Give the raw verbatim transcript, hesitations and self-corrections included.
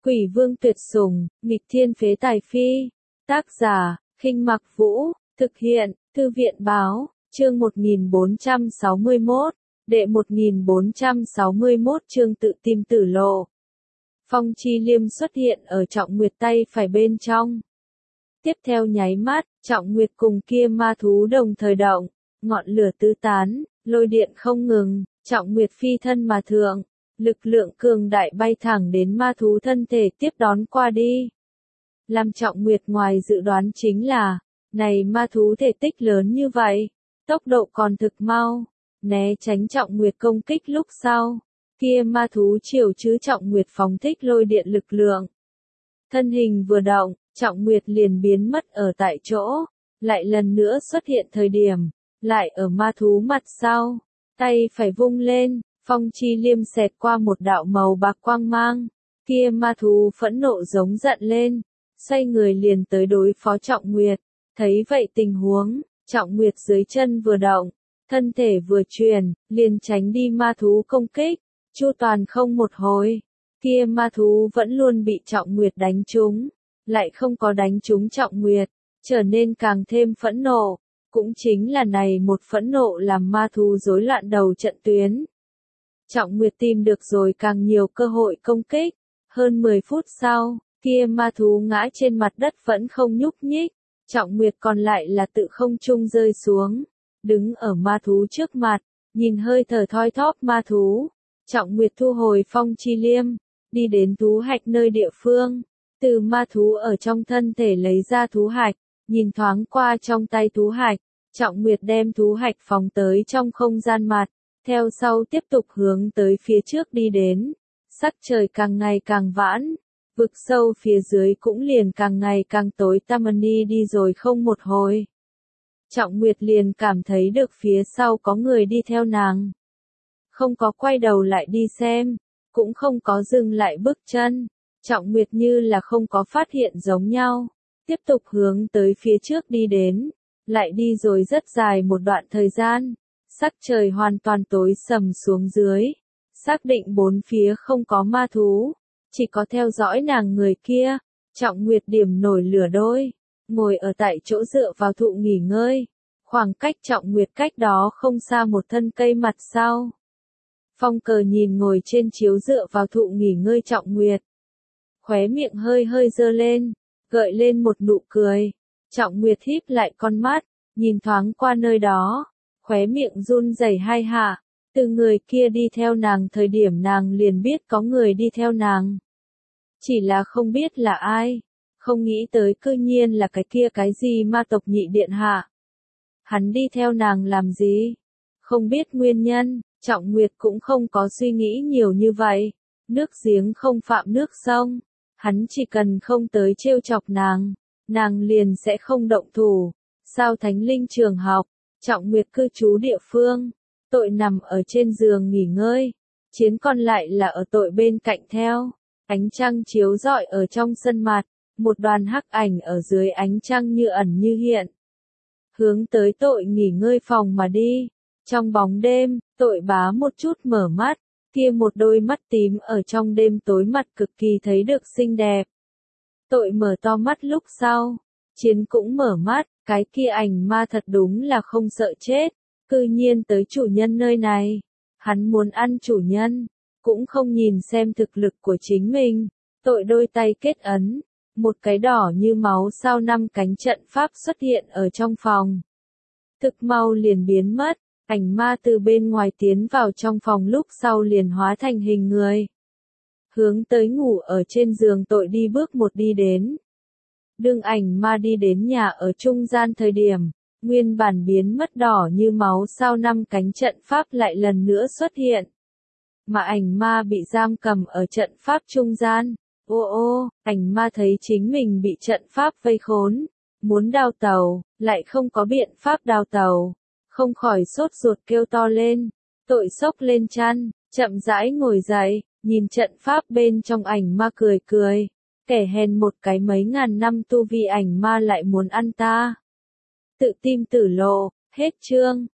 Quỷ vương tuyệt sủng, nghịch thiên phế tài phi. Tác giả, Khinh Mặc Vũ, thực hiện, Thư viện báo, chương một nghìn bốn trăm sáu mươi mốt, đệ một nghìn bốn trăm sáu mươi mốt chương tự tìm tử lộ. Phong Chi Liêm xuất hiện ở Trọng Nguyệt tay phải bên trong. Tiếp theo nháy mắt, Trọng Nguyệt cùng kia ma thú đồng thời động, ngọn lửa tứ tán, lôi điện không ngừng, Trọng Nguyệt phi thân mà thượng, lực lượng cường đại bay thẳng đến ma thú thân thể tiếp đón qua đi. Làm Trọng Nguyệt ngoài dự đoán chính là, này ma thú thể tích lớn như vậy, tốc độ còn thực mau, né tránh Trọng Nguyệt công kích lúc sau, kia ma thú chiều chứ Trọng Nguyệt phóng thích lôi điện lực lượng. Thân hình vừa động, Trọng Nguyệt liền biến mất ở tại chỗ, lại lần nữa xuất hiện thời điểm, lại ở ma thú mặt sau, tay phải vung lên, Phong Chi Liêm xẹt qua một đạo màu bạc quang mang, kia ma thú phẫn nộ giống giận lên, xoay người liền tới đối phó Trọng Nguyệt, thấy vậy tình huống, Trọng Nguyệt dưới chân vừa động, thân thể vừa chuyển, liền tránh đi ma thú công kích, chu toàn không một hồi, kia ma thú vẫn luôn bị Trọng Nguyệt đánh trúng, lại không có đánh trúng Trọng Nguyệt, trở nên càng thêm phẫn nộ, cũng chính là này một phẫn nộ làm ma thú rối loạn đầu trận tuyến. Trọng Nguyệt tìm được rồi càng nhiều cơ hội công kích, hơn mười phút sau, kia ma thú ngã trên mặt đất vẫn không nhúc nhích, Trọng Nguyệt còn lại là tự không trung rơi xuống, đứng ở ma thú trước mặt, nhìn hơi thở thoi thóp ma thú, Trọng Nguyệt thu hồi Phong Chi Liêm, đi đến thú hạch nơi địa phương, từ ma thú ở trong thân thể lấy ra thú hạch, nhìn thoáng qua trong tay thú hạch, Trọng Nguyệt đem thú hạch phóng tới trong không gian mặt, theo sau tiếp tục hướng tới phía trước đi đến, sắc trời càng ngày càng vãn, vực sâu phía dưới cũng liền càng ngày càng tối tăm đi đi rồi không một hồi. Trọng Nguyệt liền cảm thấy được phía sau có người đi theo nàng. Không có quay đầu lại đi xem, cũng không có dừng lại bước chân, Trọng Nguyệt như là không có phát hiện giống nhau, tiếp tục hướng tới phía trước đi đến, lại đi rồi rất dài một đoạn thời gian, sắc trời hoàn toàn tối sầm xuống dưới, xác định bốn phía không có ma thú, chỉ có theo dõi nàng người kia, Trọng Nguyệt điểm nổi lửa đôi, ngồi ở tại chỗ dựa vào thụ nghỉ ngơi, khoảng cách Trọng Nguyệt cách đó không xa một thân cây mặt sau. Phong Cờ nhìn ngồi trên chiếu dựa vào thụ nghỉ ngơi Trọng Nguyệt, khóe miệng hơi hơi dơ lên, gợi lên một nụ cười, Trọng Nguyệt híp lại con mắt, nhìn thoáng qua nơi đó, khóe miệng run rẩy hai hạ, từ người kia đi theo nàng thời điểm nàng liền biết có người đi theo nàng. Chỉ là không biết là ai, không nghĩ tới cư nhiên là cái kia cái gì ma tộc nhị điện hạ. Hắn đi theo nàng làm gì? Không biết nguyên nhân, Trọng Nguyệt cũng không có suy nghĩ nhiều như vậy, nước giếng không phạm nước sông, hắn chỉ cần không tới trêu chọc nàng, nàng liền sẽ không động thủ. Sao Thánh Linh trường học, Trọng Nguyệt cư trú địa phương, tội nằm ở trên giường nghỉ ngơi, chiến còn lại là ở tội bên cạnh theo, ánh trăng chiếu rọi ở trong sân mặt, một đoàn hắc ảnh ở dưới ánh trăng như ẩn như hiện. Hướng tới tội nghỉ ngơi phòng mà đi, trong bóng đêm, tội bá một chút mở mắt, kia một đôi mắt tím ở trong đêm tối mặt cực kỳ thấy được xinh đẹp. Tội mở to mắt lúc sau, chiến cũng mở mắt, cái kia ảnh ma thật đúng là không sợ chết, cư nhiên tới chủ nhân nơi này, hắn muốn ăn chủ nhân, cũng không nhìn xem thực lực của chính mình, tội đôi tay kết ấn, một cái đỏ như máu sao năm cánh trận pháp xuất hiện ở trong phòng. Thực mau liền biến mất, ảnh ma từ bên ngoài tiến vào trong phòng lúc sau liền hóa thành hình người. Hướng tới ngủ ở trên giường tội đi bước một đi đến. Đương ảnh ma đi đến nhà ở trung gian thời điểm, nguyên bản biến mất đỏ như máu sao năm cánh trận pháp lại lần nữa xuất hiện. Mà ảnh ma bị giam cầm ở trận pháp trung gian. Ô ô, ảnh ma thấy chính mình bị trận pháp vây khốn, muốn đào tàu, lại không có biện pháp đào tàu, không khỏi sốt ruột kêu to lên, tội sốc lên chăn, chậm rãi ngồi dậy, nhìn trận pháp bên trong ảnh ma cười cười, kẻ hèn một cái mấy ngàn năm tu vi ảnh ma lại muốn ăn ta. Tự tim tử lộ, hết chương.